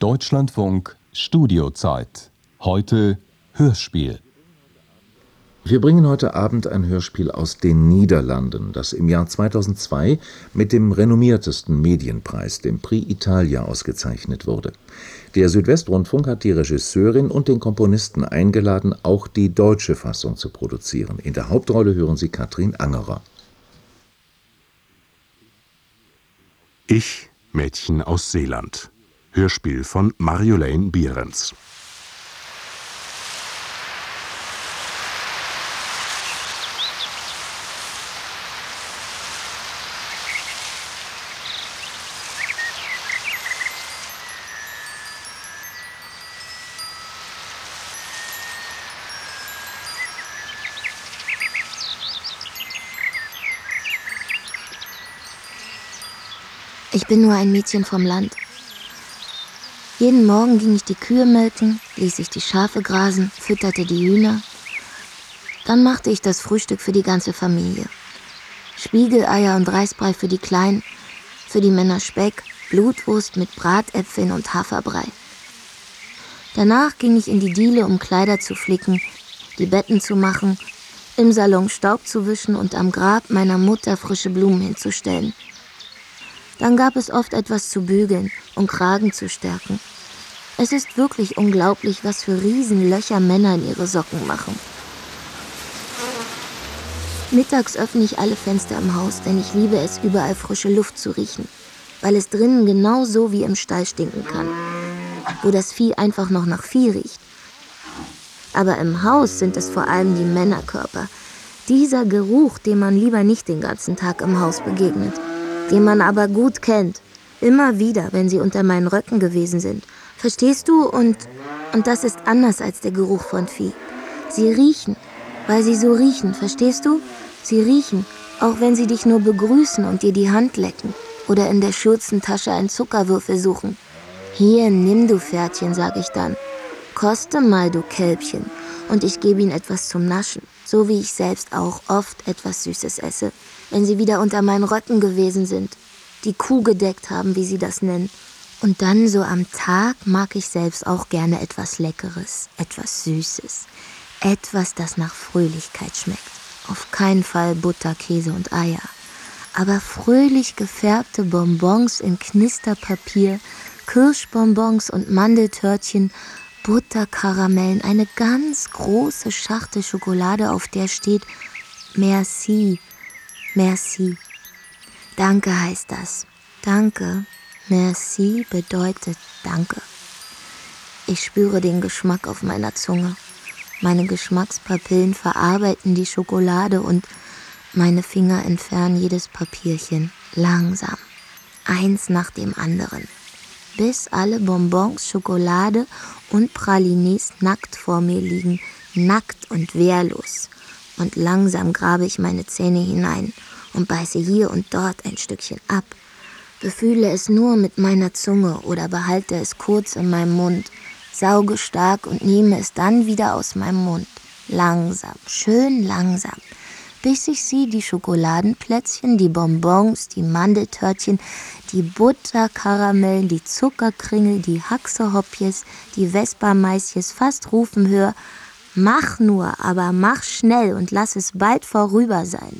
Deutschlandfunk Studiozeit. Heute Hörspiel. Wir bringen heute Abend ein Hörspiel aus den Niederlanden, das im Jahr 2002 mit dem renommiertesten Medienpreis, dem Prix Italia, ausgezeichnet wurde. Der Südwestrundfunk hat die Regisseurin und den Komponisten eingeladen, auch die deutsche Fassung zu produzieren. In der Hauptrolle hören Sie Katrin Angerer. Ich, Mädchen aus Seeland. Hörspiel von Marjolaine Behrens. Ich bin nur ein Mädchen vom Land. Jeden Morgen ging ich die Kühe melken, ließ ich die Schafe grasen, fütterte die Hühner. Dann machte ich das Frühstück für die ganze Familie. Spiegeleier und Reisbrei für die Kleinen, für die Männer Speck, Blutwurst mit Bratäpfeln und Haferbrei. Danach ging ich in die Diele, um Kleider zu flicken, die Betten zu machen, im Salon Staub zu wischen und am Grab meiner Mutter frische Blumen hinzustellen. Dann gab es oft etwas zu bügeln und Kragen zu stärken. Es ist wirklich unglaublich, was für Riesenlöcher Männer in ihre Socken machen. Mittags öffne ich alle Fenster im Haus, denn ich liebe es, überall frische Luft zu riechen, weil es drinnen genauso wie im Stall stinken kann, wo das Vieh einfach noch nach Vieh riecht. Aber im Haus sind es vor allem die Männerkörper. Dieser Geruch, dem man lieber nicht den ganzen Tag im Haus begegnet, den man aber gut kennt. Immer wieder, wenn sie unter meinen Röcken gewesen sind. Verstehst du? Und das ist anders als der Geruch von Vieh. Sie riechen, weil sie so riechen, verstehst du? Sie riechen, auch wenn sie dich nur begrüßen und dir die Hand lecken oder in der Schürzentasche einen Zuckerwürfel suchen. Hier, nimm du Pferdchen, sag ich dann. Koste mal, du Kälbchen. Und ich gebe ihnen etwas zum Naschen, so wie ich selbst auch oft etwas Süßes esse, wenn sie wieder unter meinen Röcken gewesen sind, die Kuh gedeckt haben, wie sie das nennen. Und dann so am Tag mag ich selbst auch gerne etwas Leckeres, etwas Süßes, etwas, das nach Fröhlichkeit schmeckt. Auf keinen Fall Butter, Käse und Eier, aber fröhlich gefärbte Bonbons in Knisterpapier, Kirschbonbons und Mandeltörtchen, Butterkaramellen, eine ganz große Schachtel Schokolade, auf der steht Merci. Merci. Danke heißt das. Danke. Merci bedeutet Danke. Ich spüre den Geschmack auf meiner Zunge. Meine Geschmackspapillen verarbeiten die Schokolade und meine Finger entfernen jedes Papierchen. Langsam. Eins nach dem anderen. Bis alle Bonbons, Schokolade und Pralines nackt vor mir liegen. Nackt und wehrlos. Und langsam grabe ich meine Zähne hinein und beiße hier und dort ein Stückchen ab. Befühle es nur mit meiner Zunge oder behalte es kurz in meinem Mund, sauge stark und nehme es dann wieder aus meinem Mund. Langsam, schön langsam, bis ich sie, die Schokoladenplätzchen, die Bonbons, die Mandeltörtchen, die Butterkaramellen, die Zuckerkringel, die Haxehoppjes, die Vespa-Maisjes fast rufen höre: Mach nur, aber mach schnell und lass es bald vorüber sein.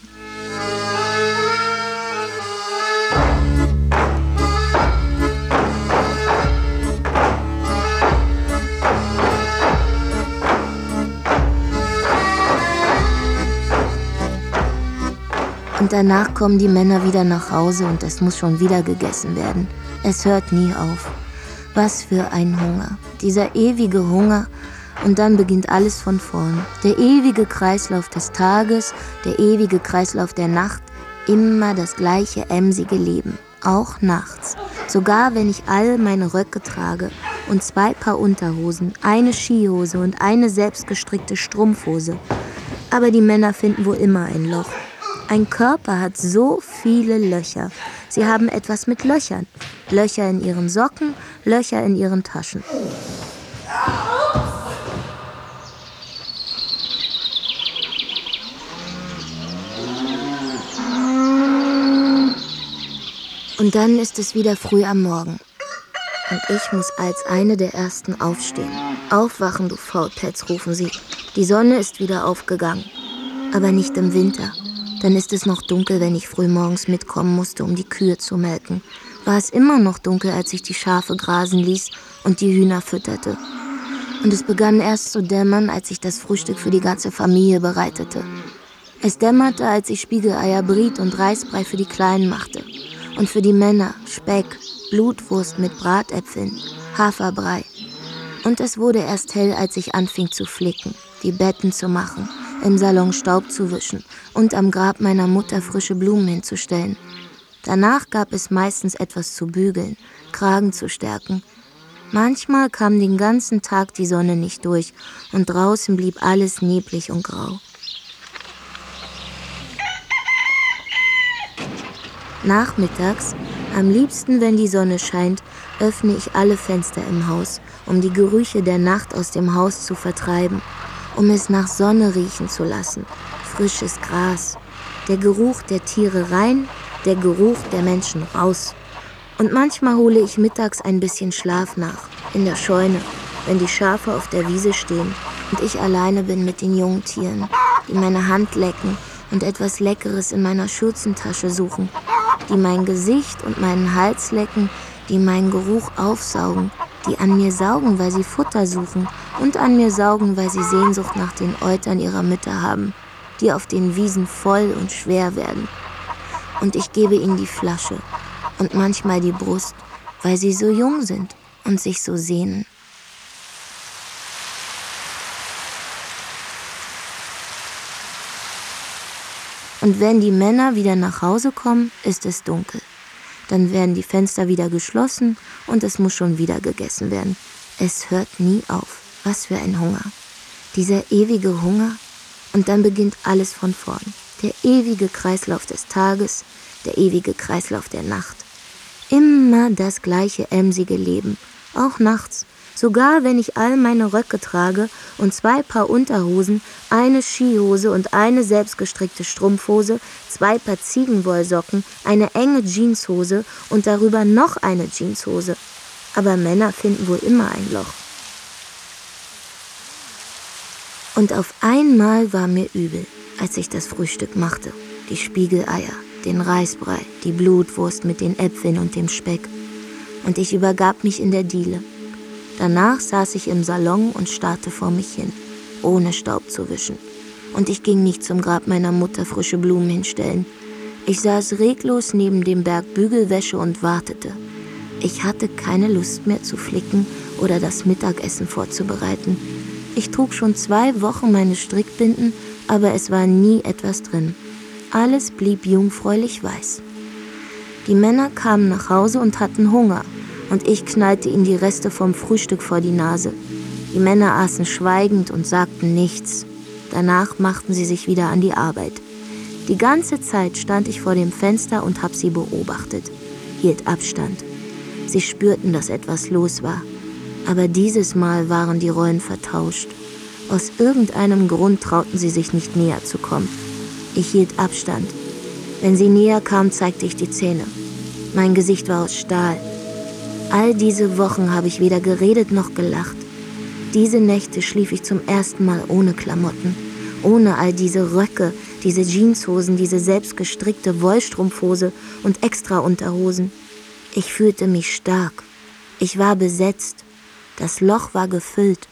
Und danach kommen die Männer wieder nach Hause und es muss schon wieder gegessen werden. Es hört nie auf. Was für ein Hunger. Dieser ewige Hunger. Und dann beginnt alles von vorn. Der ewige Kreislauf des Tages, der ewige Kreislauf der Nacht. Immer das gleiche emsige Leben. Auch nachts. Sogar wenn ich all meine Röcke trage und 2 Paar Unterhosen, eine Skihose und eine selbstgestrickte Strumpfhose. Aber die Männer finden wohl immer ein Loch. Ein Körper hat so viele Löcher. Sie haben etwas mit Löchern. Löcher in ihren Socken, Löcher in ihren Taschen. Und dann ist es wieder früh am Morgen. Und ich muss als eine der Ersten aufstehen. »Aufwachen, du Faulpelz«, rufen sie. Die Sonne ist wieder aufgegangen. Aber nicht im Winter. Dann ist es noch dunkel, wenn ich frühmorgens mitkommen musste, um die Kühe zu melken. War es immer noch dunkel, als ich die Schafe grasen ließ und die Hühner fütterte. Und es begann erst zu dämmern, als ich das Frühstück für die ganze Familie bereitete. Es dämmerte, als ich Spiegeleier briet und Reisbrei für die Kleinen machte. Und für die Männer Speck, Blutwurst mit Bratäpfeln, Haferbrei. Und es wurde erst hell, als ich anfing zu flicken, die Betten zu machen, im Salon Staub zu wischen und am Grab meiner Mutter frische Blumen hinzustellen. Danach gab es meistens etwas zu bügeln, Kragen zu stärken. Manchmal kam den ganzen Tag die Sonne nicht durch und draußen blieb alles neblig und grau. Nachmittags, am liebsten, wenn die Sonne scheint, öffne ich alle Fenster im Haus, um die Gerüche der Nacht aus dem Haus zu vertreiben, um es nach Sonne riechen zu lassen, frisches Gras, der Geruch der Tiere rein, der Geruch der Menschen raus. Und manchmal hole ich mittags ein bisschen Schlaf nach, in der Scheune, wenn die Schafe auf der Wiese stehen und ich alleine bin mit den jungen Tieren, die meine Hand lecken und etwas Leckeres in meiner Schürzentasche suchen, die mein Gesicht und meinen Hals lecken, die meinen Geruch aufsaugen, die an mir saugen, weil sie Futter suchen und an mir saugen, weil sie Sehnsucht nach den Eutern ihrer Mütter haben, die auf den Wiesen voll und schwer werden. Und ich gebe ihnen die Flasche und manchmal die Brust, weil sie so jung sind und sich so sehnen. Und wenn die Männer wieder nach Hause kommen, ist es dunkel. Dann werden die Fenster wieder geschlossen und es muss schon wieder gegessen werden. Es hört nie auf. Was für ein Hunger. Dieser ewige Hunger. Und dann beginnt alles von vorn. Der ewige Kreislauf des Tages, der ewige Kreislauf der Nacht. Immer das gleiche emsige Leben, auch nachts. Sogar wenn ich all meine Röcke trage und 2 Paar Unterhosen, eine Skihose und eine selbstgestrickte Strumpfhose, 2 Paar Ziegenwollsocken, eine enge Jeanshose und darüber noch eine Jeanshose. Aber Männer finden wohl immer ein Loch. Und auf einmal war mir übel, als ich das Frühstück machte. Die Spiegeleier, den Reisbrei, die Blutwurst mit den Äpfeln und dem Speck. Und ich übergab mich in der Diele. Danach saß ich im Salon und starrte vor mich hin, ohne Staub zu wischen. Und ich ging nicht zum Grab meiner Mutter frische Blumen hinstellen. Ich saß reglos neben dem Berg Bügelwäsche und wartete. Ich hatte keine Lust mehr zu flicken oder das Mittagessen vorzubereiten. Ich trug schon 2 Wochen meine Strickbinden, aber es war nie etwas drin. Alles blieb jungfräulich weiß. Die Männer kamen nach Hause und hatten Hunger. Und ich knallte ihnen die Reste vom Frühstück vor die Nase. Die Männer aßen schweigend und sagten nichts. Danach machten sie sich wieder an die Arbeit. Die ganze Zeit stand ich vor dem Fenster und hab sie beobachtet, hielt Abstand. Sie spürten, dass etwas los war. Aber dieses Mal waren die Rollen vertauscht. Aus irgendeinem Grund trauten sie sich nicht näher zu kommen. Ich hielt Abstand. Wenn sie näher kamen, zeigte ich die Zähne. Mein Gesicht war aus Stahl. All diese Wochen habe ich weder geredet noch gelacht. Diese Nächte schlief ich zum ersten Mal ohne Klamotten, ohne all diese Röcke, diese Jeanshosen, diese selbstgestrickte Wollstrumpfhose und Extraunterhosen. Ich fühlte mich stark. Ich war besetzt. Das Loch war gefüllt.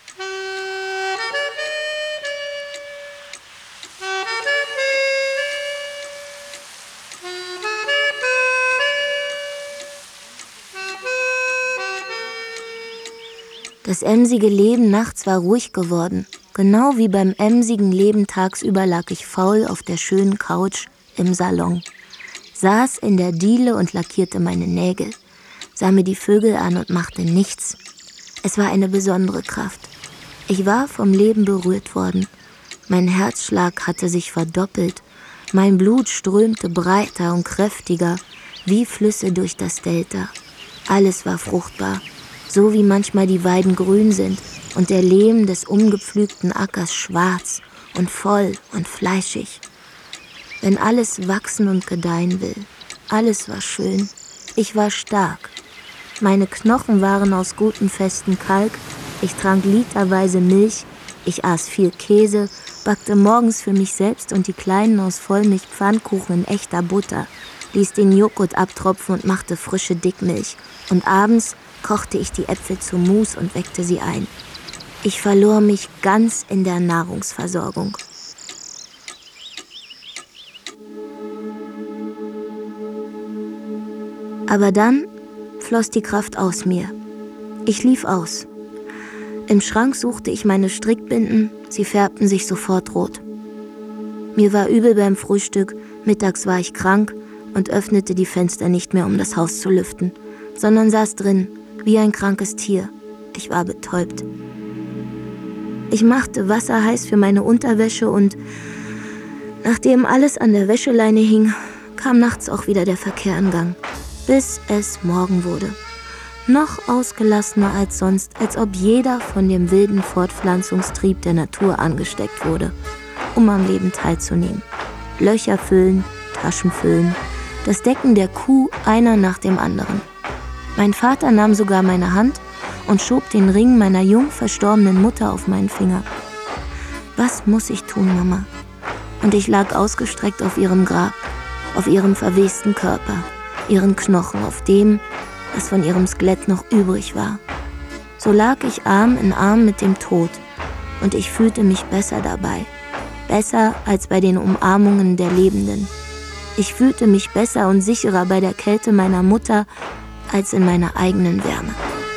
Das emsige Leben nachts war ruhig geworden. Genau wie beim emsigen Leben tagsüber lag ich faul auf der schönen Couch im Salon. Saß in der Diele und lackierte meine Nägel. Sah mir die Vögel an und machte nichts. Es war eine besondere Kraft. Ich war vom Leben berührt worden. Mein Herzschlag hatte sich verdoppelt. Mein Blut strömte breiter und kräftiger, wie Flüsse durch das Delta. Alles war fruchtbar. So wie manchmal die Weiden grün sind und der Lehm des umgepflügten Ackers schwarz und voll und fleischig. Wenn alles wachsen und gedeihen will. Alles war schön. Ich war stark. Meine Knochen waren aus gutem, festen Kalk. Ich trank literweise Milch. Ich aß viel Käse, backte morgens für mich selbst und die Kleinen aus Vollmilch Pfannkuchen in echter Butter, ließ den Joghurt abtropfen und machte frische Dickmilch. Und abends kochte ich die Äpfel zu Mus und weckte sie ein. Ich verlor mich ganz in der Nahrungsversorgung. Aber dann floss die Kraft aus mir. Ich lief aus. Im Schrank suchte ich meine Strickbinden, sie färbten sich sofort rot. Mir war übel beim Frühstück, mittags war ich krank und öffnete die Fenster nicht mehr, um das Haus zu lüften, sondern saß drin, wie ein krankes Tier. Ich war betäubt. Ich machte Wasser heiß für meine Unterwäsche und nachdem alles an der Wäscheleine hing, kam nachts auch wieder der Verkehr in Gang, bis es Morgen wurde. Noch ausgelassener als sonst, als ob jeder von dem wilden Fortpflanzungstrieb der Natur angesteckt wurde, um am Leben teilzunehmen. Löcher füllen, Taschen füllen, das Decken der Kuh einer nach dem anderen. Mein Vater nahm sogar meine Hand und schob den Ring meiner jung verstorbenen Mutter auf meinen Finger. Was muss ich tun, Mama? Und ich lag ausgestreckt auf ihrem Grab, auf ihrem verwesten Körper, ihren Knochen, auf dem, was von ihrem Skelett noch übrig war. So lag ich Arm in Arm mit dem Tod und ich fühlte mich besser dabei. Besser als bei den Umarmungen der Lebenden. Ich fühlte mich besser und sicherer bei der Kälte meiner Mutter als in meiner eigenen Wärme.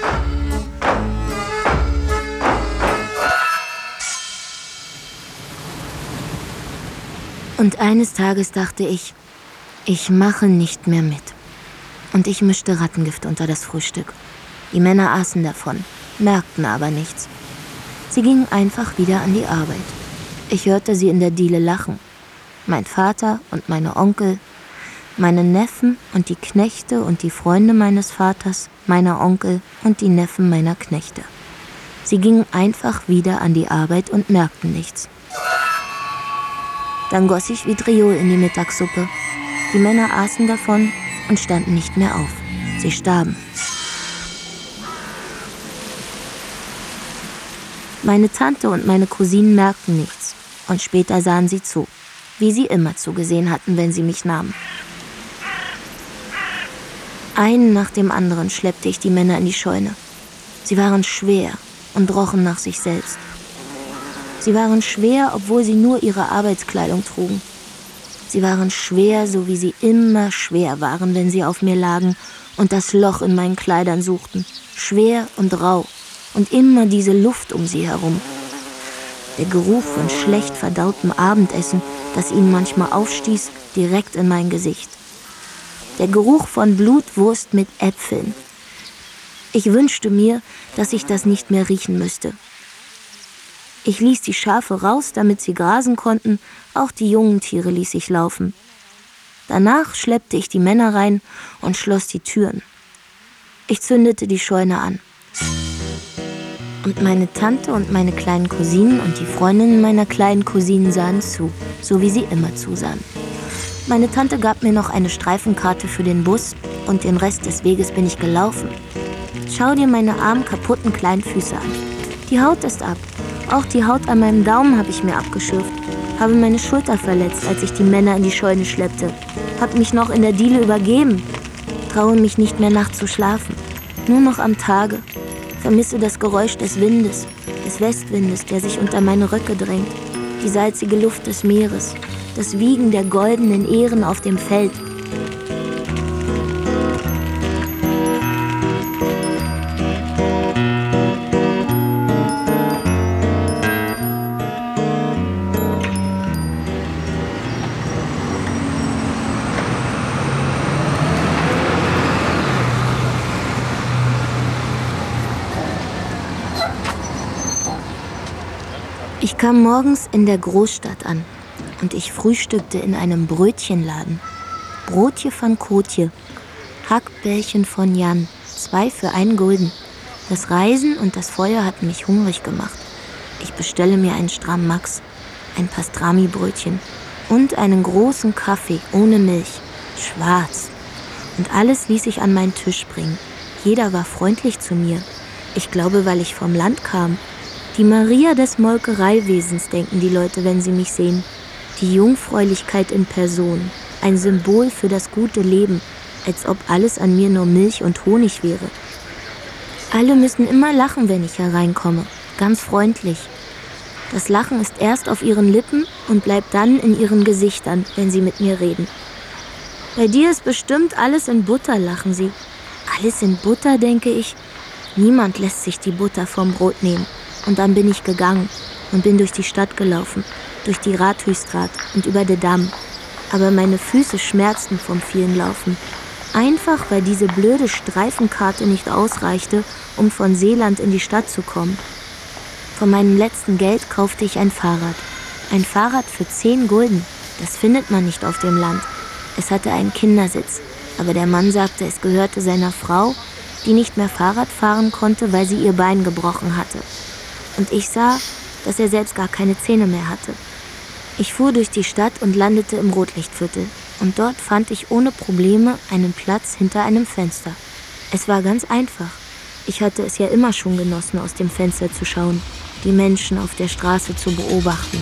Und eines Tages dachte ich mache nicht mehr mit. Und ich mischte Rattengift unter das Frühstück. Die Männer aßen davon, merkten aber nichts. Sie gingen einfach wieder an die Arbeit. Ich hörte sie in der Diele lachen. Mein Vater und meine Onkel, meine Neffen und die Knechte und die Freunde meines Vaters, meine Onkel und die Neffen meiner Knechte. Sie gingen einfach wieder an die Arbeit und merkten nichts. Dann goss ich Vitriol in die Mittagssuppe. Die Männer aßen davon und standen nicht mehr auf. Sie starben. Meine Tante und meine Cousinen merkten nichts und später sahen sie zu, wie sie immer zugesehen hatten, wenn sie mich nahmen. Einen nach dem anderen schleppte ich die Männer in die Scheune. Sie waren schwer und rochen nach sich selbst. Sie waren schwer, obwohl sie nur ihre Arbeitskleidung trugen. Sie waren schwer, so wie sie immer schwer waren, wenn sie auf mir lagen und das Loch in meinen Kleidern suchten. Schwer und rau und immer diese Luft um sie herum. Der Geruch von schlecht verdautem Abendessen, das ihnen manchmal aufstieß, direkt in mein Gesicht. Der Geruch von Blutwurst mit Äpfeln. Ich wünschte mir, dass ich das nicht mehr riechen müsste. Ich ließ die Schafe raus, damit sie grasen konnten, auch die jungen Tiere ließ ich laufen. Danach schleppte ich die Männer rein und schloss die Türen. Ich zündete die Scheune an. Und meine Tante und meine kleinen Cousinen und die Freundinnen meiner kleinen Cousinen sahen zu, so wie sie immer zusahen. Meine Tante gab mir noch eine Streifenkarte für den Bus und den Rest des Weges bin ich gelaufen. Schau dir meine armen, kaputten kleinen Füße an. Die Haut ist ab. Auch die Haut an meinem Daumen habe ich mir abgeschürft. Habe meine Schulter verletzt, als ich die Männer in die Scheune schleppte. Hab mich noch in der Diele übergeben. Traue mich nicht mehr nachts zu schlafen. Nur noch am Tage. Vermisse das Geräusch des Windes, des Westwindes, der sich unter meine Röcke drängt. Die salzige Luft des Meeres. Das Wiegen der goldenen Ähren auf dem Feld. Ich kam morgens in der Großstadt an und ich frühstückte in einem Brötchenladen. Brotje von Kotje, Hackbällchen von Jan, 2 für 1 Gulden. Das Reisen und das Feuer hatten mich hungrig gemacht. Ich bestelle mir einen Stramm Max, ein Pastrami-Brötchen und einen großen Kaffee ohne Milch, schwarz. Und alles ließ ich an meinen Tisch bringen. jeder war freundlich zu mir. Ich glaube, weil ich vom Land kam. Die Maria des Molkereiwesens, denken die Leute, wenn sie mich sehen. Die Jungfräulichkeit in Person, ein Symbol für das gute Leben, als ob alles an mir nur Milch und Honig wäre. Alle müssen immer lachen, wenn ich hereinkomme, ganz freundlich. Das Lachen ist erst auf ihren Lippen und bleibt dann in ihren Gesichtern, wenn sie mit mir reden. Bei dir ist bestimmt alles in Butter, lachen sie. Alles in Butter, denke ich. Niemand lässt sich die Butter vom Brot nehmen. Und dann bin ich gegangen und bin durch die Stadt gelaufen, durch die Rathusstraat und über den Damm. Aber meine Füße schmerzten vom vielen Laufen. Einfach, weil diese blöde Streifenkarte nicht ausreichte, um von Seeland in die Stadt zu kommen. Von meinem letzten Geld kaufte ich ein Fahrrad. Ein Fahrrad für 10 Gulden. Das findet man nicht auf dem Land. Es hatte einen Kindersitz. Aber der Mann sagte, es gehörte seiner Frau, die nicht mehr Fahrrad fahren konnte, weil sie ihr Bein gebrochen hatte. Und ich sah, dass er selbst gar keine Zähne mehr hatte. Ich fuhr durch die Stadt und landete im Rotlichtviertel. Und dort fand ich ohne Probleme einen Platz hinter einem Fenster. Es war ganz einfach. Ich hatte es ja immer schon genossen, aus dem Fenster zu schauen, die Menschen auf der Straße zu beobachten.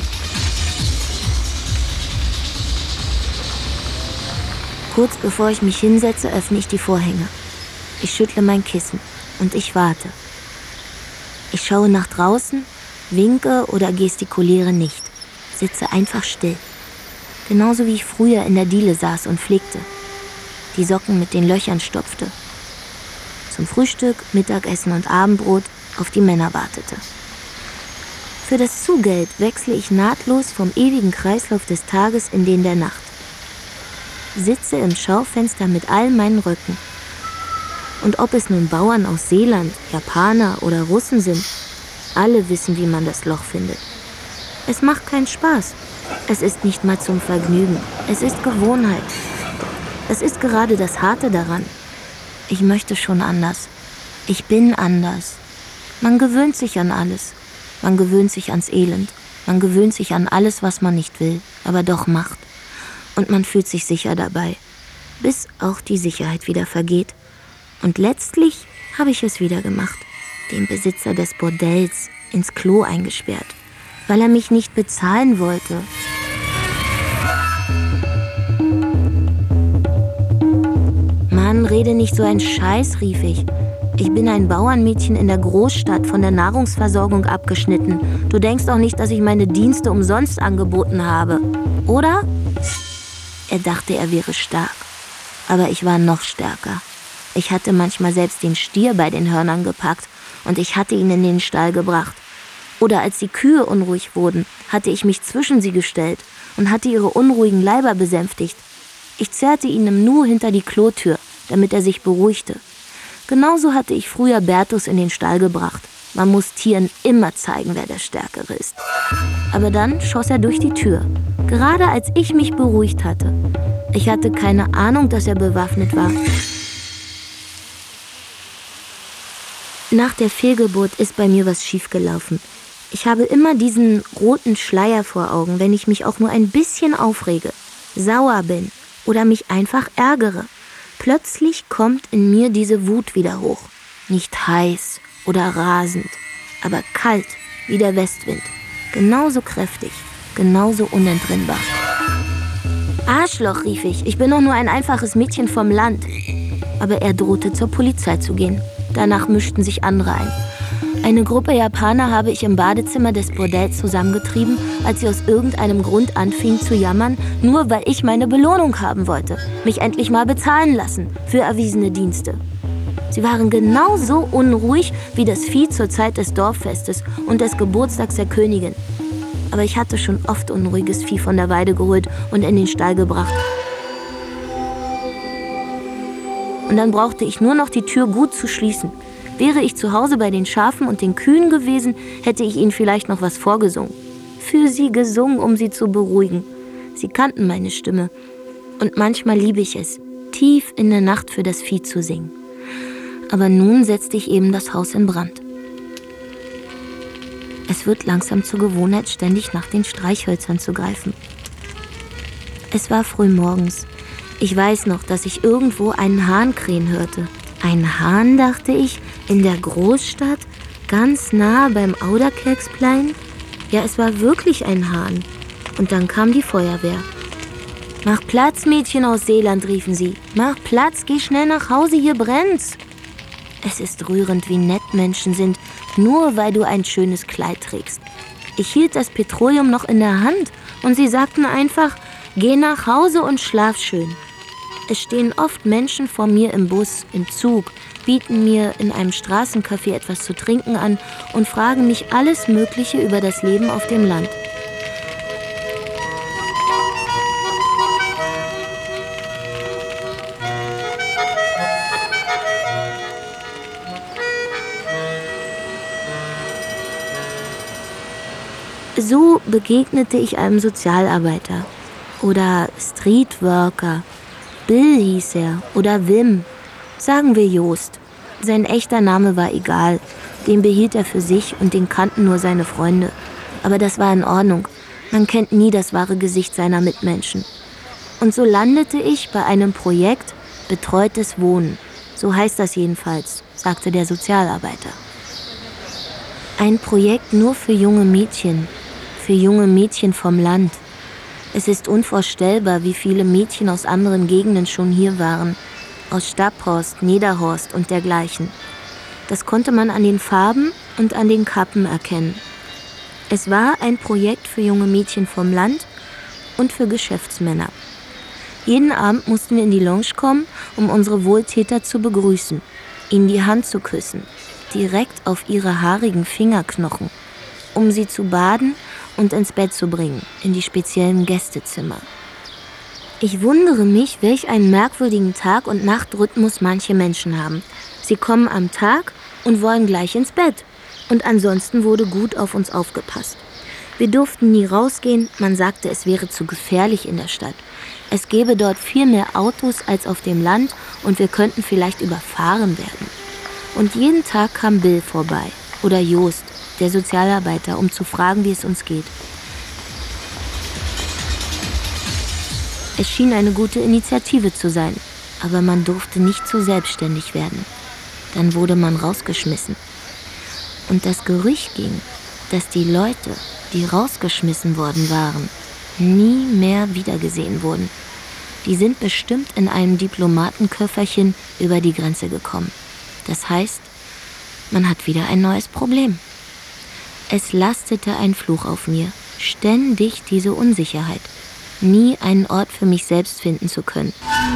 Kurz bevor ich mich hinsetze, öffne ich die Vorhänge. Ich schüttle mein Kissen und ich warte. Ich schaue nach draußen, winke oder gestikuliere nicht. Sitze einfach still. Genauso wie ich früher in der Diele saß und pflegte. Die Socken mit den Löchern stopfte. Zum Frühstück, Mittagessen und Abendbrot auf die Männer wartete. Für das Zugeld wechsle ich nahtlos vom ewigen Kreislauf des Tages in den der Nacht. Sitze im Schaufenster mit all meinen Röcken. Und ob es nun Bauern aus Seeland, Japaner oder Russen sind, alle wissen, wie man das Loch findet. Es macht keinen Spaß. Es ist nicht mal zum Vergnügen. Es ist Gewohnheit. Es ist gerade das Harte daran. Ich möchte schon anders. Ich bin anders. Man gewöhnt sich an alles. Man gewöhnt sich ans Elend. Man gewöhnt sich an alles, was man nicht will, aber doch macht. Und man fühlt sich sicher dabei, bis auch die Sicherheit wieder vergeht. Und letztlich habe ich es wieder gemacht, den Besitzer des Bordells ins Klo eingesperrt, weil er mich nicht bezahlen wollte. Mann, rede nicht so ein Scheiß, rief ich. Ich bin ein Bauernmädchen in der Großstadt, von der Nahrungsversorgung abgeschnitten. Du denkst doch nicht, dass ich meine Dienste umsonst angeboten habe, oder? Er dachte, er wäre stark, aber ich war noch stärker. Ich hatte manchmal selbst den Stier bei den Hörnern gepackt und ich hatte ihn in den Stall gebracht. Oder als die Kühe unruhig wurden, hatte ich mich zwischen sie gestellt und hatte ihre unruhigen Leiber besänftigt. Ich zerrte ihn im Nu hinter die Klotür, damit er sich beruhigte. Genauso hatte ich früher Bertus in den Stall gebracht. Man muss Tieren immer zeigen, wer der Stärkere ist. Aber dann schoss er durch die Tür, gerade als ich mich beruhigt hatte. Ich hatte keine Ahnung, dass er bewaffnet war. Nach der Fehlgeburt ist bei mir was schiefgelaufen. Ich habe immer diesen roten Schleier vor Augen, wenn ich mich auch nur ein bisschen aufrege, sauer bin oder mich einfach ärgere. Plötzlich kommt in mir diese Wut wieder hoch. Nicht heiß oder rasend, aber kalt wie der Westwind. Genauso kräftig, genauso unentrinnbar. Arschloch, rief ich. Ich bin doch nur ein einfaches Mädchen vom Land. Aber er drohte, zur Polizei zu gehen. Danach mischten sich andere ein. Eine Gruppe Japaner habe ich im Badezimmer des Bordells zusammengetrieben, als sie aus irgendeinem Grund anfingen zu jammern, nur weil ich meine Belohnung haben wollte. Mich endlich mal bezahlen lassen für erwiesene Dienste. Sie waren genauso unruhig wie das Vieh zur Zeit des Dorffestes und des Geburtstags der Königin. Aber ich hatte schon oft unruhiges Vieh von der Weide geholt und in den Stall gebracht. Und dann brauchte ich nur noch die Tür gut zu schließen. Wäre ich zu Hause bei den Schafen und den Kühen gewesen, hätte ich ihnen vielleicht noch was vorgesungen. Für sie gesungen, um sie zu beruhigen. Sie kannten meine Stimme. Und manchmal liebe ich es, tief in der Nacht für das Vieh zu singen. Aber nun setzte ich eben das Haus in Brand. Es wird langsam zur Gewohnheit, ständig nach den Streichhölzern zu greifen. Es war früh morgens. Ich weiß noch, dass ich irgendwo einen Hahn krähen hörte. Ein Hahn, dachte ich, in der Großstadt, ganz nah beim Auderkerksplein? Ja, es war wirklich ein Hahn. Und dann kam die Feuerwehr. »Mach Platz, Mädchen aus Seeland«, riefen sie. »Mach Platz, geh schnell nach Hause, hier brennt's.« Es ist rührend, wie nett Menschen sind, nur weil du ein schönes Kleid trägst. Ich hielt das Petroleum noch in der Hand und sie sagten einfach, geh nach Hause und schlaf schön. Es stehen oft Menschen vor mir im Bus, im Zug, bieten mir in einem Straßencafé etwas zu trinken an und fragen mich alles Mögliche über das Leben auf dem Land. So begegnete ich einem Sozialarbeiter oder Streetworker. Bill hieß er oder Wim. Sagen wir Jost. Sein echter Name war egal. Den behielt er für sich und den kannten nur seine Freunde. Aber das war in Ordnung. Man kennt nie das wahre Gesicht seiner Mitmenschen. Und so landete ich bei einem Projekt Betreutes Wohnen. So heißt das jedenfalls, sagte der Sozialarbeiter. Ein Projekt nur für junge Mädchen. Für junge Mädchen vom Land. Es ist unvorstellbar, wie viele Mädchen aus anderen Gegenden schon hier waren. Aus Staphorst, Niederhorst und dergleichen. Das konnte man an den Farben und an den Kappen erkennen. Es war ein Projekt für junge Mädchen vom Land und für Geschäftsmänner. Jeden Abend mussten wir in die Lounge kommen, um unsere Wohltäter zu begrüßen, ihnen die Hand zu küssen, direkt auf ihre haarigen Fingerknochen, um sie zu baden und ins Bett zu bringen, in die speziellen Gästezimmer. Ich wundere mich, welch einen merkwürdigen Tag- und Nachtrhythmus manche Menschen haben. Sie kommen am Tag und wollen gleich ins Bett. Und ansonsten wurde gut auf uns aufgepasst. Wir durften nie rausgehen, man sagte, es wäre zu gefährlich in der Stadt. Es gäbe dort viel mehr Autos als auf dem Land und wir könnten vielleicht überfahren werden. Und jeden Tag kam Bill vorbei oder Jost, der Sozialarbeiter, um zu fragen, wie es uns geht. Es schien eine gute Initiative zu sein, aber man durfte nicht zu selbstständig werden. Dann wurde man rausgeschmissen. Und das Gerücht ging, dass die Leute, die rausgeschmissen worden waren, nie mehr wiedergesehen wurden. Die sind bestimmt in einem Diplomatenköfferchen über die Grenze gekommen. Das heißt, man hat wieder ein neues Problem. Es lastete ein Fluch auf mir, ständig diese Unsicherheit, nie einen Ort für mich selbst finden zu können.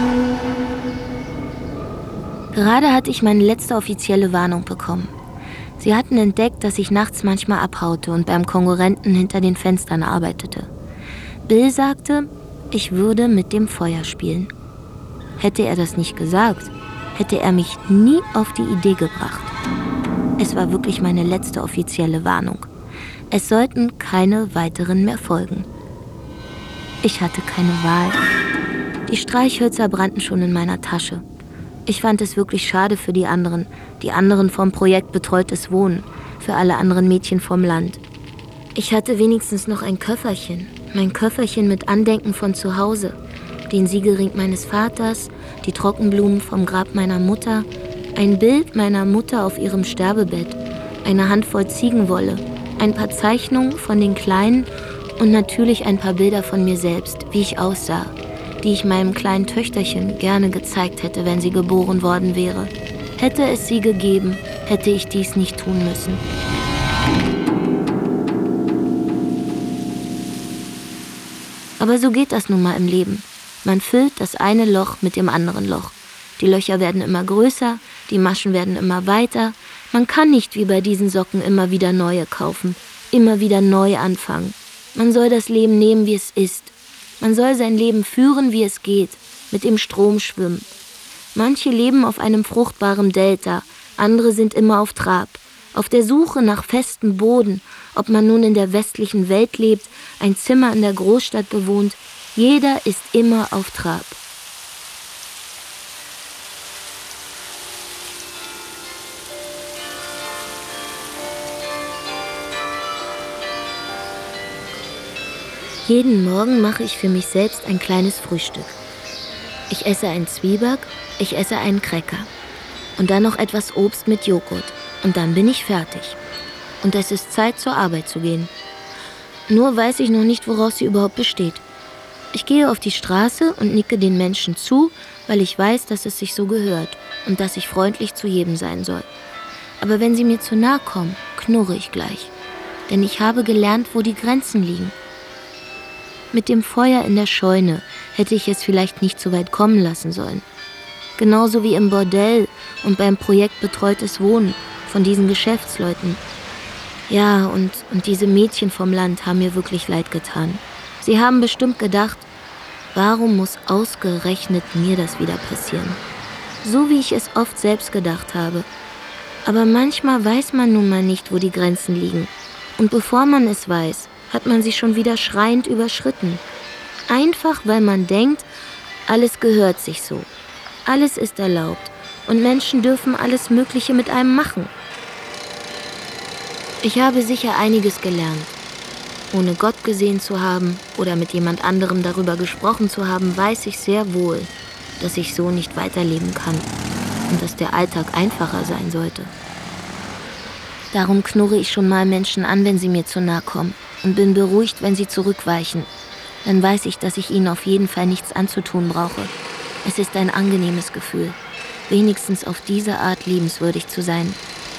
Gerade hatte ich meine letzte offizielle Warnung bekommen. Sie hatten entdeckt, dass ich nachts manchmal abhaute und beim Konkurrenten hinter den Fenstern arbeitete. Bill sagte, ich würde mit dem Feuer spielen. Hätte er das nicht gesagt, hätte er mich nie auf die Idee gebracht. Es war wirklich meine letzte offizielle Warnung. Es sollten keine weiteren mehr folgen. Ich hatte keine Wahl. Die Streichhölzer brannten schon in meiner Tasche. Ich fand es wirklich schade für die anderen vom Projekt Betreutes Wohnen, für alle anderen Mädchen vom Land. Ich hatte wenigstens noch ein Köfferchen, mein Köfferchen mit Andenken von zu Hause, den Siegelring meines Vaters, die Trockenblumen vom Grab meiner Mutter, ein Bild meiner Mutter auf ihrem Sterbebett, eine Handvoll Ziegenwolle, ein paar Zeichnungen von den Kleinen und natürlich ein paar Bilder von mir selbst, wie ich aussah, die ich meinem kleinen Töchterchen gerne gezeigt hätte, wenn sie geboren worden wäre. Hätte es sie gegeben, hätte ich dies nicht tun müssen. Aber so geht das nun mal im Leben. Man füllt das eine Loch mit dem anderen Loch. Die Löcher werden immer größer, die Maschen werden immer weiter. Man kann nicht wie bei diesen Socken immer wieder neue kaufen, immer wieder neu anfangen. Man soll das Leben nehmen, wie es ist. Man soll sein Leben führen, wie es geht, mit dem Strom schwimmen. Manche leben auf einem fruchtbaren Delta, andere sind immer auf Trab, auf der Suche nach festem Boden, ob man nun in der westlichen Welt lebt, ein Zimmer in der Großstadt bewohnt, jeder ist immer auf Trab. Jeden Morgen mache ich für mich selbst ein kleines Frühstück. Ich esse einen Zwieback, ich esse einen Cracker. Und dann noch etwas Obst mit Joghurt. Und dann bin ich fertig. Und es ist Zeit, zur Arbeit zu gehen. Nur weiß ich noch nicht, woraus sie überhaupt besteht. Ich gehe auf die Straße und nicke den Menschen zu, weil ich weiß, dass es sich so gehört und dass ich freundlich zu jedem sein soll. Aber wenn sie mir zu nahe kommen, knurre ich gleich. Denn ich habe gelernt, wo die Grenzen liegen. Mit dem Feuer in der Scheune hätte ich es vielleicht nicht so weit kommen lassen sollen. Genauso wie im Bordell und beim Projekt Betreutes Wohnen von diesen Geschäftsleuten. Ja, und diese Mädchen vom Land haben mir wirklich leid getan. Sie haben bestimmt gedacht, warum muss ausgerechnet mir das wieder passieren? So wie ich es oft selbst gedacht habe. Aber manchmal weiß man nun mal nicht, wo die Grenzen liegen. Und bevor man es weiß, hat man sie schon wieder schreiend überschritten. Einfach, weil man denkt, alles gehört sich so. Alles ist erlaubt und Menschen dürfen alles Mögliche mit einem machen. Ich habe sicher einiges gelernt. Ohne Gott gesehen zu haben oder mit jemand anderem darüber gesprochen zu haben, weiß ich sehr wohl, dass ich so nicht weiterleben kann und dass der Alltag einfacher sein sollte. Darum knurre ich schon mal Menschen an, wenn sie mir zu nahe kommen und bin beruhigt, wenn sie zurückweichen. Dann weiß ich, dass ich ihnen auf jeden Fall nichts anzutun brauche. Es ist ein angenehmes Gefühl, wenigstens auf diese Art liebenswürdig zu sein.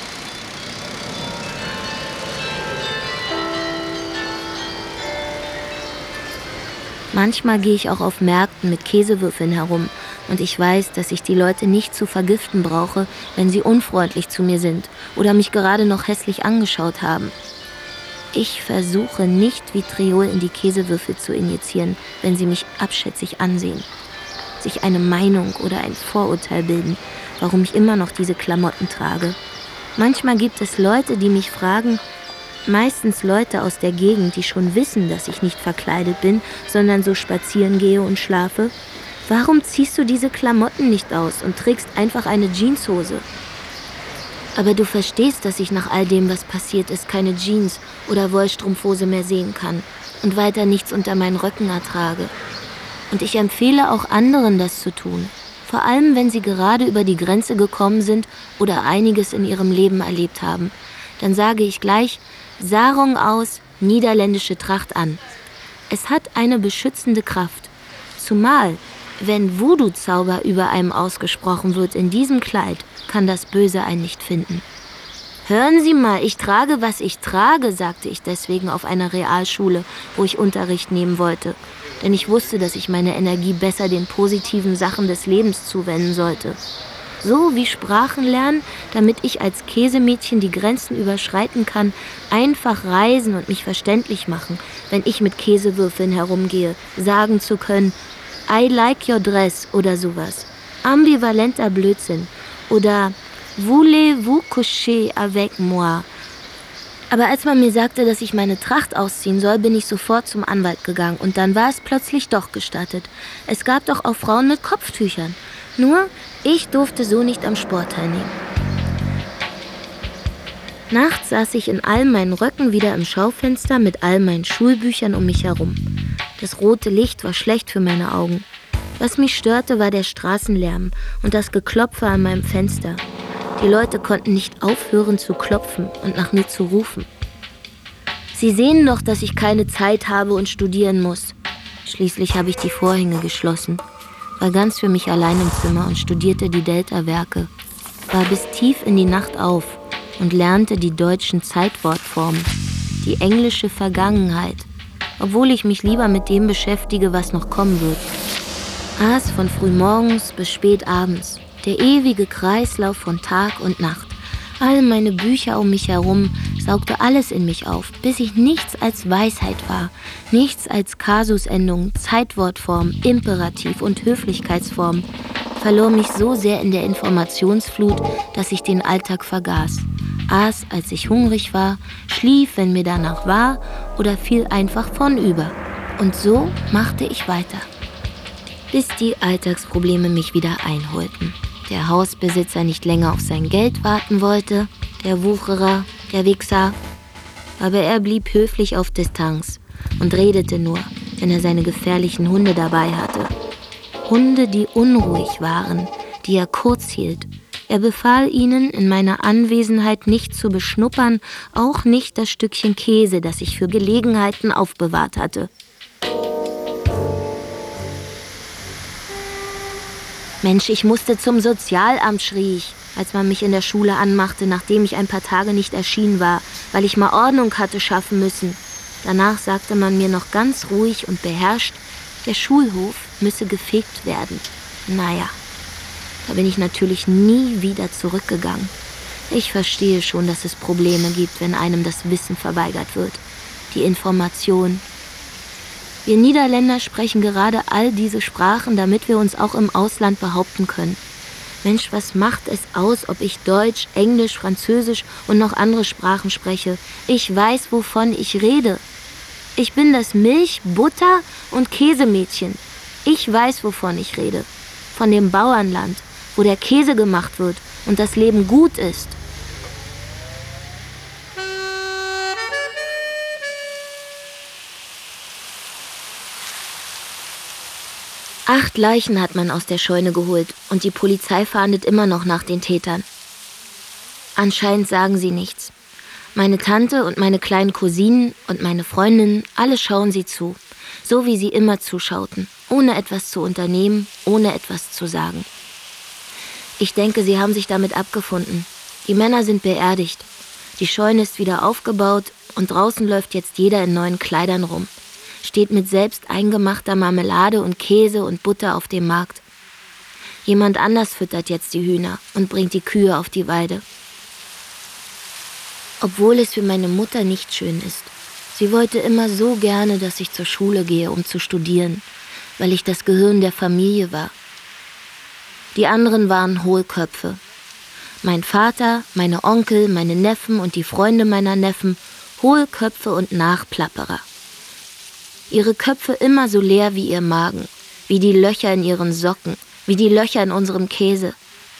Manchmal gehe ich auch auf Märkten mit Käsewürfeln herum und ich weiß, dass ich die Leute nicht zu vergiften brauche, wenn sie unfreundlich zu mir sind oder mich gerade noch hässlich angeschaut haben. Ich versuche nicht Vitriol in die Käsewürfel zu injizieren, wenn sie mich abschätzig ansehen. Sich eine Meinung oder ein Vorurteil bilden, warum ich immer noch diese Klamotten trage. Manchmal gibt es Leute, die mich fragen, meistens Leute aus der Gegend, die schon wissen, dass ich nicht verkleidet bin, sondern so spazieren gehe und schlafe. Warum ziehst du diese Klamotten nicht aus und trägst einfach eine Jeanshose? Aber du verstehst, dass ich nach all dem, was passiert ist, keine Jeans oder Wollstrumpfhose mehr sehen kann und weiter nichts unter meinen Röcken ertrage. Und ich empfehle auch anderen, das zu tun. Vor allem, wenn sie gerade über die Grenze gekommen sind oder einiges in ihrem Leben erlebt haben. Dann sage ich gleich, Sarong aus, niederländische Tracht an. Es hat eine beschützende Kraft. Zumal, wenn Voodoo-Zauber über einem ausgesprochen wird in diesem Kleid, kann das Böse einen nicht finden. Hören Sie mal, ich trage, was ich trage, sagte ich deswegen auf einer Realschule, wo ich Unterricht nehmen wollte. Denn ich wusste, dass ich meine Energie besser den positiven Sachen des Lebens zuwenden sollte. So wie Sprachen lernen, damit ich als Käsemädchen die Grenzen überschreiten kann, einfach reisen und mich verständlich machen, wenn ich mit Käsewürfeln herumgehe, sagen zu können, I like your dress oder sowas. Ambivalenter Blödsinn oder Voulez-vous coucher avec moi? Aber als man mir sagte, dass ich meine Tracht ausziehen soll, bin ich sofort zum Anwalt gegangen und dann war es plötzlich doch gestattet. Es gab doch auch Frauen mit Kopftüchern. Nur, ich durfte so nicht am Sport teilnehmen. Nachts saß ich in all meinen Röcken wieder im Schaufenster mit all meinen Schulbüchern um mich herum. Das rote Licht war schlecht für meine Augen. Was mich störte, war der Straßenlärm und das Geklopfe an meinem Fenster. Die Leute konnten nicht aufhören zu klopfen und nach mir zu rufen. Sie sehen doch, dass ich keine Zeit habe und studieren muss. Schließlich habe ich die Vorhänge geschlossen, war ganz für mich allein im Zimmer und studierte die Delta-Werke, war bis tief in die Nacht auf und lernte die deutschen Zeitwortformen, die englische Vergangenheit, obwohl ich mich lieber mit dem beschäftige, was noch kommen wird. Aß von frühmorgens bis spät abends, der ewige Kreislauf von Tag und Nacht. All meine Bücher um mich herum, saugte alles in mich auf, bis ich nichts als Weisheit war, nichts als Kasusendung, Zeitwortform, Imperativ und Höflichkeitsform, verlor mich so sehr in der Informationsflut, dass ich den Alltag vergaß, aß, als ich hungrig war, schlief, wenn mir danach war oder fiel einfach vornüber. Und so machte ich weiter, bis die Alltagsprobleme mich wieder einholten. Der Hausbesitzer nicht länger auf sein Geld warten wollte, der Wucherer, der Wichser. Aber er blieb höflich auf Distanz und redete nur, wenn er seine gefährlichen Hunde dabei hatte. Hunde, die unruhig waren, die er kurz hielt, Er befahl ihnen, in meiner Anwesenheit nicht zu beschnuppern, auch nicht das Stückchen Käse, das ich für Gelegenheiten aufbewahrt hatte. »Mensch, ich musste zum Sozialamt«, schrie ich, als man mich in der Schule anmachte, nachdem ich ein paar Tage nicht erschienen war, weil ich mal Ordnung hatte schaffen müssen. Danach sagte man mir noch ganz ruhig und beherrscht, der Schulhof müsse gefegt werden. Naja, da bin ich natürlich nie wieder zurückgegangen. Ich verstehe schon, dass es Probleme gibt, wenn einem das Wissen verweigert wird, die Information. Wir Niederländer sprechen gerade all diese Sprachen, damit wir uns auch im Ausland behaupten können. Mensch, was macht es aus, ob ich Deutsch, Englisch, Französisch und noch andere Sprachen spreche? Ich weiß, wovon ich rede. Ich bin das Milch-, Butter- und Käsemädchen. Ich weiß, wovon ich rede. Von dem Bauernland, wo der Käse gemacht wird und das Leben gut ist. Acht Leichen hat man aus der Scheune geholt und die Polizei fahndet immer noch nach den Tätern. Anscheinend sagen sie nichts. Meine Tante und meine kleinen Cousinen und meine Freundinnen, alle schauen sie zu, so wie sie immer zuschauten, ohne etwas zu unternehmen, ohne etwas zu sagen. Ich denke, sie haben sich damit abgefunden. Die Männer sind beerdigt. Die Scheune ist wieder aufgebaut und draußen läuft jetzt jeder in neuen Kleidern rum. Steht mit selbst eingemachter Marmelade und Käse und Butter auf dem Markt. Jemand anders füttert jetzt die Hühner und bringt die Kühe auf die Weide. Obwohl es für meine Mutter nicht schön ist. Sie wollte immer so gerne, dass ich zur Schule gehe, um zu studieren, weil ich das Gehirn der Familie war. Die anderen waren Hohlköpfe. Mein Vater, meine Onkel, meine Neffen und die Freunde meiner Neffen, Hohlköpfe und Nachplapperer. Ihre Köpfe immer so leer wie ihr Magen, wie die Löcher in ihren Socken, wie die Löcher in unserem Käse.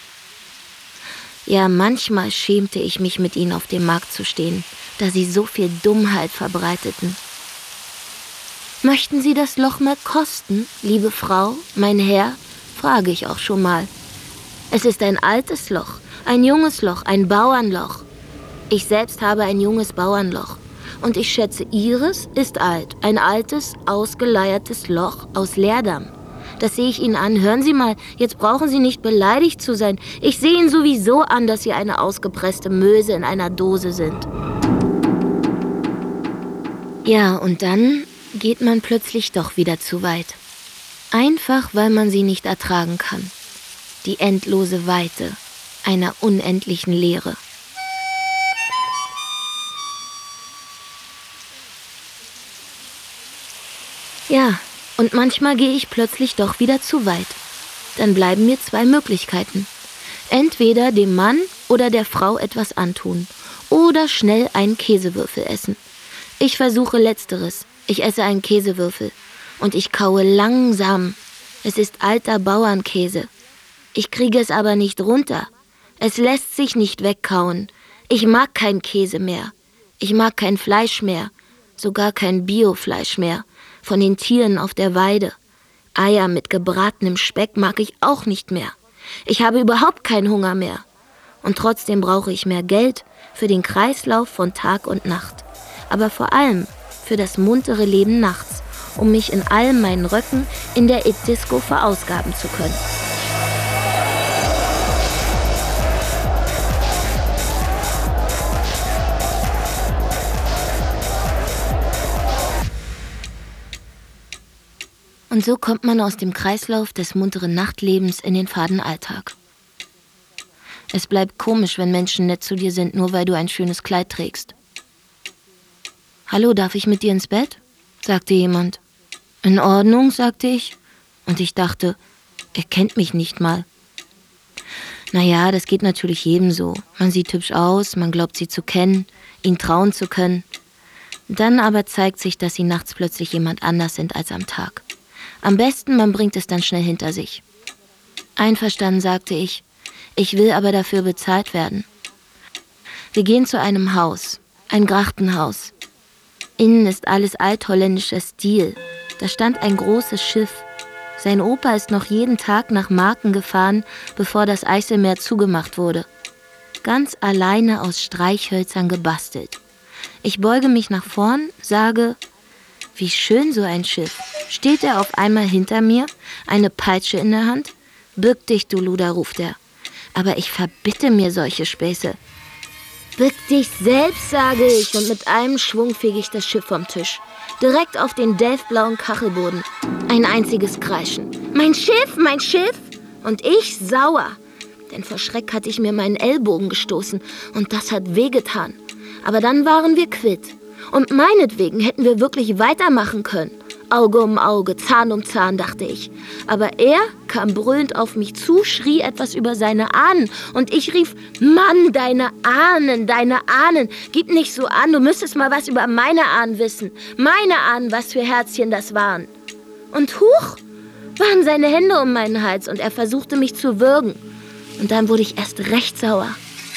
Ja, manchmal schämte ich mich, mit ihnen auf dem Markt zu stehen, da sie so viel Dummheit verbreiteten. »Möchten Sie das Loch mal kosten, liebe Frau, mein Herr?« frage ich auch schon mal. Es ist ein altes Loch, ein junges Loch, ein Bauernloch. Ich selbst habe ein junges Bauernloch. Und ich schätze, Ihres ist alt, ein altes, ausgeleiertes Loch aus Leerdamm. Das sehe ich Ihnen an. Hören Sie mal, jetzt brauchen Sie nicht beleidigt zu sein. Ich sehe Ihnen sowieso an, dass Sie eine ausgepresste Möse in einer Dose sind. Ja, und dann geht man plötzlich doch wieder zu weit. Einfach, weil man sie nicht ertragen kann. Die endlose Weite einer unendlichen Leere. Ja, und manchmal gehe ich plötzlich doch wieder zu weit. Dann bleiben mir zwei Möglichkeiten. Entweder dem Mann oder der Frau etwas antun oder schnell einen Käsewürfel essen. Ich versuche Letzteres. Ich esse einen Käsewürfel und ich kaue langsam. Es ist alter Bauernkäse. Ich kriege es aber nicht runter. Es lässt sich nicht wegkauen. Ich mag keinen Käse mehr. Ich mag kein Fleisch mehr. Sogar kein Biofleisch mehr. Von den Tieren auf der Weide. Eier mit gebratenem Speck mag ich auch nicht mehr. Ich habe überhaupt keinen Hunger mehr. Und trotzdem brauche ich mehr Geld für den Kreislauf von Tag und Nacht. Aber vor allem für das muntere Leben nachts, um mich in all meinen Röcken in der It-Disco verausgaben zu können. Und so kommt man aus dem Kreislauf des munteren Nachtlebens in den faden Alltag. Es bleibt komisch, wenn Menschen nett zu dir sind, nur weil du ein schönes Kleid trägst. »Hallo, darf ich mit dir ins Bett?« sagte jemand. »In Ordnung«, sagte ich. Und ich dachte, er kennt mich nicht mal. Naja, das geht natürlich jedem so. Man sieht hübsch aus, man glaubt sie zu kennen, ihn trauen zu können. Dann aber zeigt sich, dass sie nachts plötzlich jemand anders sind als am Tag. Am besten, man bringt es dann schnell hinter sich. Einverstanden, sagte ich. Ich will aber dafür bezahlt werden. Wir gehen zu einem Haus, ein Grachtenhaus. Innen ist alles altholländischer Stil. Da stand ein großes Schiff, Sein Opa ist noch jeden Tag nach Marken gefahren, bevor das Eiselmeer zugemacht wurde. Ganz alleine aus Streichhölzern gebastelt. Ich beuge mich nach vorn, sage, wie schön so ein Schiff. Steht er auf einmal hinter mir, eine Peitsche in der Hand? Bück dich, du Luder, ruft er. Aber ich verbitte mir solche Späße. Bück dich selbst, sage ich, und mit einem Schwung fege ich das Schiff vom Tisch. Direkt auf den delfblauen Kachelboden. Ein einziges Kreischen. Mein Schiff, mein Schiff! Und ich sauer. Denn vor Schreck hatte ich mir meinen Ellbogen gestoßen und das hat wehgetan. Aber dann waren wir quitt. Und meinetwegen hätten wir wirklich weitermachen können. Auge um Auge, Zahn um Zahn, dachte ich. Aber er kam brüllend auf mich zu, schrie etwas über seine Ahnen. Und ich rief, Mann, deine Ahnen. Gib nicht so an, du müsstest mal was über meine Ahnen wissen. Meine Ahnen, was für Herzchen das waren. Und huch, waren seine Hände um meinen Hals und er versuchte mich zu würgen. Und dann wurde ich erst recht sauer.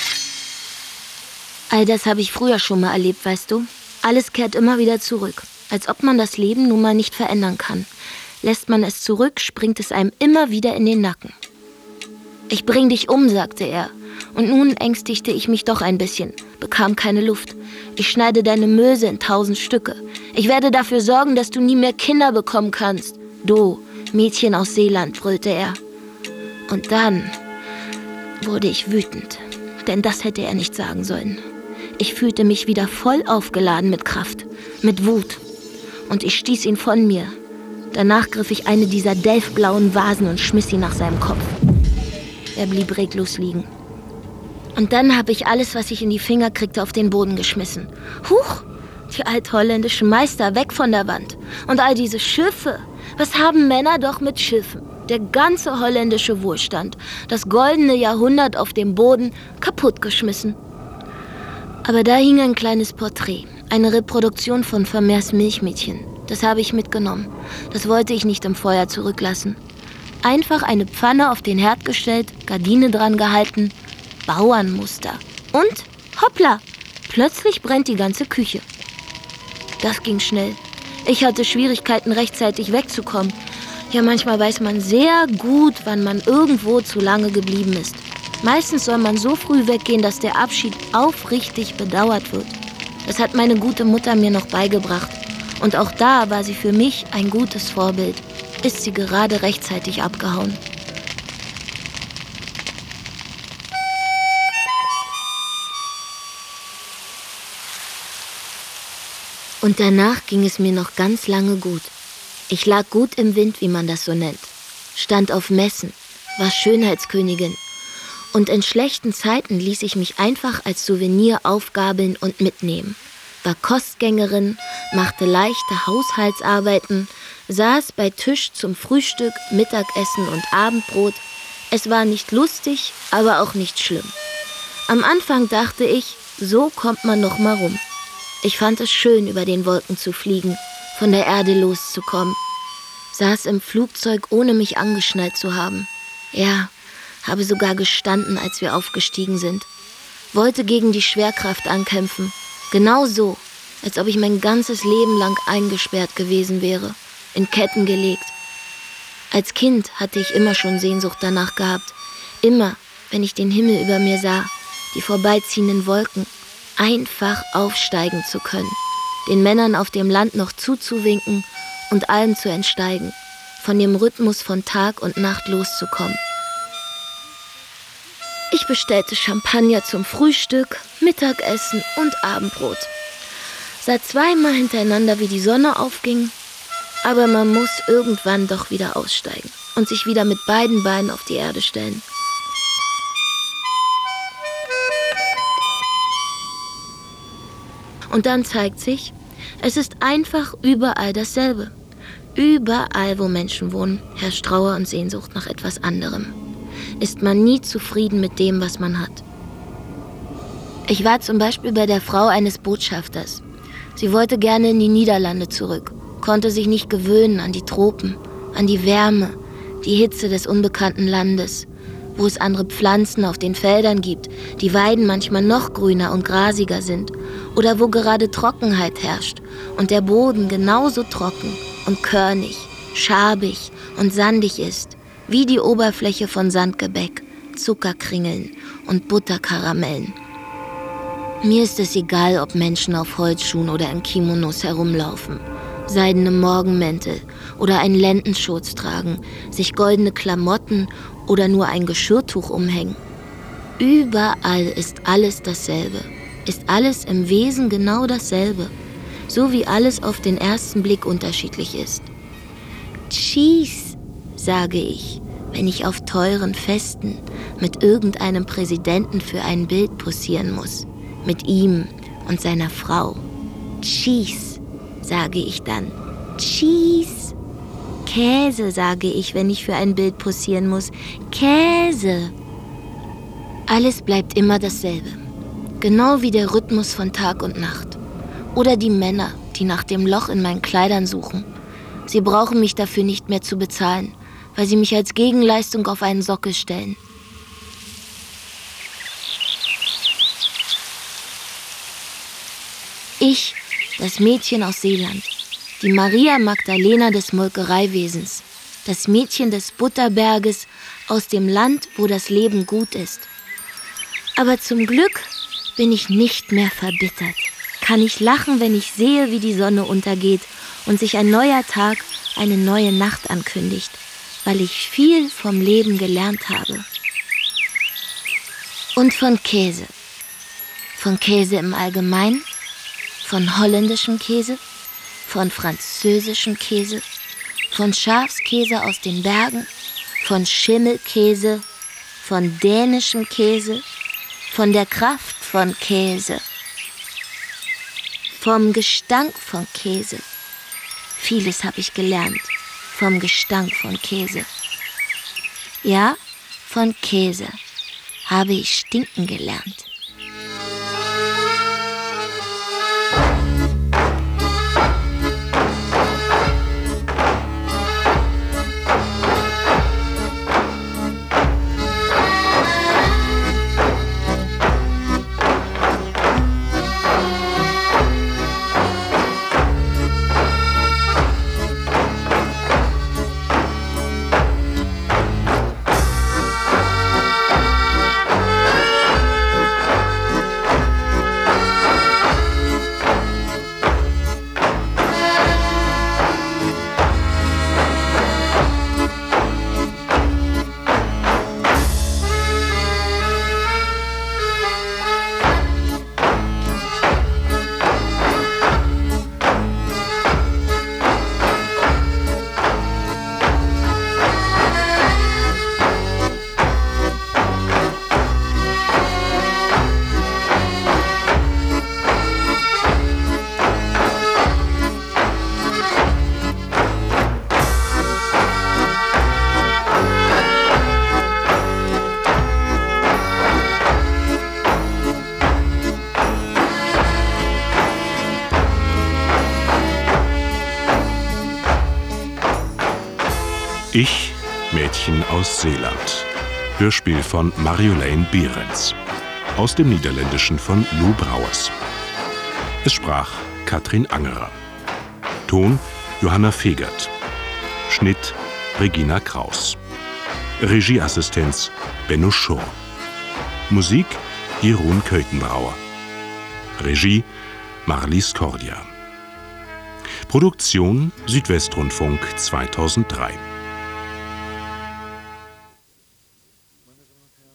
All das habe ich früher schon mal erlebt, weißt du? Alles kehrt immer wieder zurück. Als ob man das Leben nun mal nicht verändern kann. Lässt man es zurück, springt es einem immer wieder in den Nacken. Ich bring dich um, sagte er. Und nun ängstigte ich mich doch ein bisschen, bekam keine Luft. Ich schneide deine Möse in 1000 Stücke. Ich werde dafür sorgen, dass du nie mehr Kinder bekommen kannst. Du, Mädchen aus Seeland, brüllte er. Und dann wurde ich wütend, denn das hätte er nicht sagen sollen. Ich fühlte mich wieder voll aufgeladen mit Kraft, mit Wut. Und ich stieß ihn von mir. Danach griff ich eine dieser delfblauen Vasen und schmiss sie nach seinem Kopf. Er blieb reglos liegen. Und dann habe ich alles, was ich in die Finger kriegte, auf den Boden geschmissen. Huch, die altholländischen Meister, weg von der Wand. Und all diese Schiffe. Was haben Männer doch mit Schiffen? Der ganze holländische Wohlstand, das goldene Jahrhundert auf dem Boden, kaputtgeschmissen. Aber da hing ein kleines Porträt, eine Reproduktion von Vermeers Milchmädchen. Das habe ich mitgenommen. Das wollte ich nicht im Feuer zurücklassen. Einfach eine Pfanne auf den Herd gestellt, Gardine dran gehalten, Bauernmuster. Und, hoppla, plötzlich brennt die ganze Küche. Das ging schnell. Ich hatte Schwierigkeiten, rechtzeitig wegzukommen. Ja, manchmal weiß man sehr gut, wann man irgendwo zu lange geblieben ist. Meistens soll man so früh weggehen, dass der Abschied aufrichtig bedauert wird. Das hat meine gute Mutter mir noch beigebracht. Und auch da war sie für mich ein gutes Vorbild. Ist sie gerade rechtzeitig abgehauen. Und danach ging es mir noch ganz lange gut. Ich lag gut im Wind, wie man das so nennt. Stand auf Messen, war Schönheitskönigin. Und in schlechten Zeiten ließ ich mich einfach als Souvenir aufgabeln und mitnehmen. War Kostgängerin, machte leichte Haushaltsarbeiten, saß bei Tisch zum Frühstück, Mittagessen und Abendbrot. Es war nicht lustig, aber auch nicht schlimm. Am Anfang dachte ich, so kommt man noch mal rum. Ich fand es schön, über den Wolken zu fliegen, von der Erde loszukommen. Saß im Flugzeug, ohne mich angeschnallt zu haben. Ja, habe sogar gestanden, als wir aufgestiegen sind. Wollte gegen die Schwerkraft ankämpfen. Genau so, als ob ich mein ganzes Leben lang eingesperrt gewesen wäre, in Ketten gelegt. Als Kind hatte ich immer schon Sehnsucht danach gehabt. Immer, wenn ich den Himmel über mir sah, die vorbeiziehenden Wolken, einfach aufsteigen zu können, den Männern auf dem Land noch zuzuwinken und allem zu entsteigen, von dem Rhythmus von Tag und Nacht loszukommen. Ich bestellte Champagner zum Frühstück, Mittagessen und Abendbrot. Sah zweimal hintereinander, wie die Sonne aufging, aber man muss irgendwann doch wieder aussteigen und sich wieder mit beiden Beinen auf die Erde stellen. Und dann zeigt sich, es ist einfach überall dasselbe. Überall, wo Menschen wohnen, herrscht Trauer und Sehnsucht nach etwas anderem. Ist man nie zufrieden mit dem, was man hat. Ich war zum Beispiel bei der Frau eines Botschafters. Sie wollte gerne in die Niederlande zurück, konnte sich nicht gewöhnen an die Tropen, an die Wärme, die Hitze des unbekannten Landes, wo es andere Pflanzen auf den Feldern gibt, die Weiden manchmal noch grüner und grasiger sind, oder wo gerade Trockenheit herrscht und der Boden genauso trocken und körnig, schabig und sandig ist, wie die Oberfläche von Sandgebäck, Zuckerkringeln und Butterkaramellen. Mir ist es egal, ob Menschen auf Holzschuhen oder in Kimonos herumlaufen, seidene Morgenmäntel oder einen Lendenschurz tragen, sich goldene Klamotten oder nur ein Geschirrtuch umhängen. Überall ist alles dasselbe, ist alles im Wesen genau dasselbe, so wie alles auf den ersten Blick unterschiedlich ist. Cheese, sage ich, wenn ich auf teuren Festen mit irgendeinem Präsidenten für ein Bild posieren muss, mit ihm und seiner Frau. Cheese, sage ich dann. Cheese. Käse, sage ich, wenn ich für ein Bild posieren muss. Käse. Alles bleibt immer dasselbe. Genau wie der Rhythmus von Tag und Nacht. Oder die Männer, die nach dem Loch in meinen Kleidern suchen. Sie brauchen mich dafür nicht mehr zu bezahlen, weil sie mich als Gegenleistung auf einen Sockel stellen. Ich, das Mädchen aus Seeland, die Maria Magdalena des Molkereiwesens, das Mädchen des Butterberges aus dem Land, wo das Leben gut ist. Aber zum Glück bin ich nicht mehr verbittert. Kann ich lachen, wenn ich sehe, wie die Sonne untergeht und sich ein neuer Tag, eine neue Nacht ankündigt, weil ich viel vom Leben gelernt habe. Und von Käse. Von Käse im Allgemeinen, von holländischem Käse, von französischem Käse, von Schafskäse aus den Bergen, von Schimmelkäse, von dänischem Käse, von der Kraft von Käse, vom Gestank von Käse. Vieles habe ich gelernt vom Gestank von Käse. Ja, von Käse habe ich stinken gelernt. Ich, Mädchen aus Seeland. Hörspiel von Marjolein Behrens. Aus dem Niederländischen von Lou Brouwers. Es sprach Katrin Angerer. Ton Johanna Fegert. Schnitt Regina Kraus. Regieassistenz Benno Schor. Musik Jeroen Keutenbrauer. Regie Marlies Cordia. Produktion Südwestrundfunk 2003.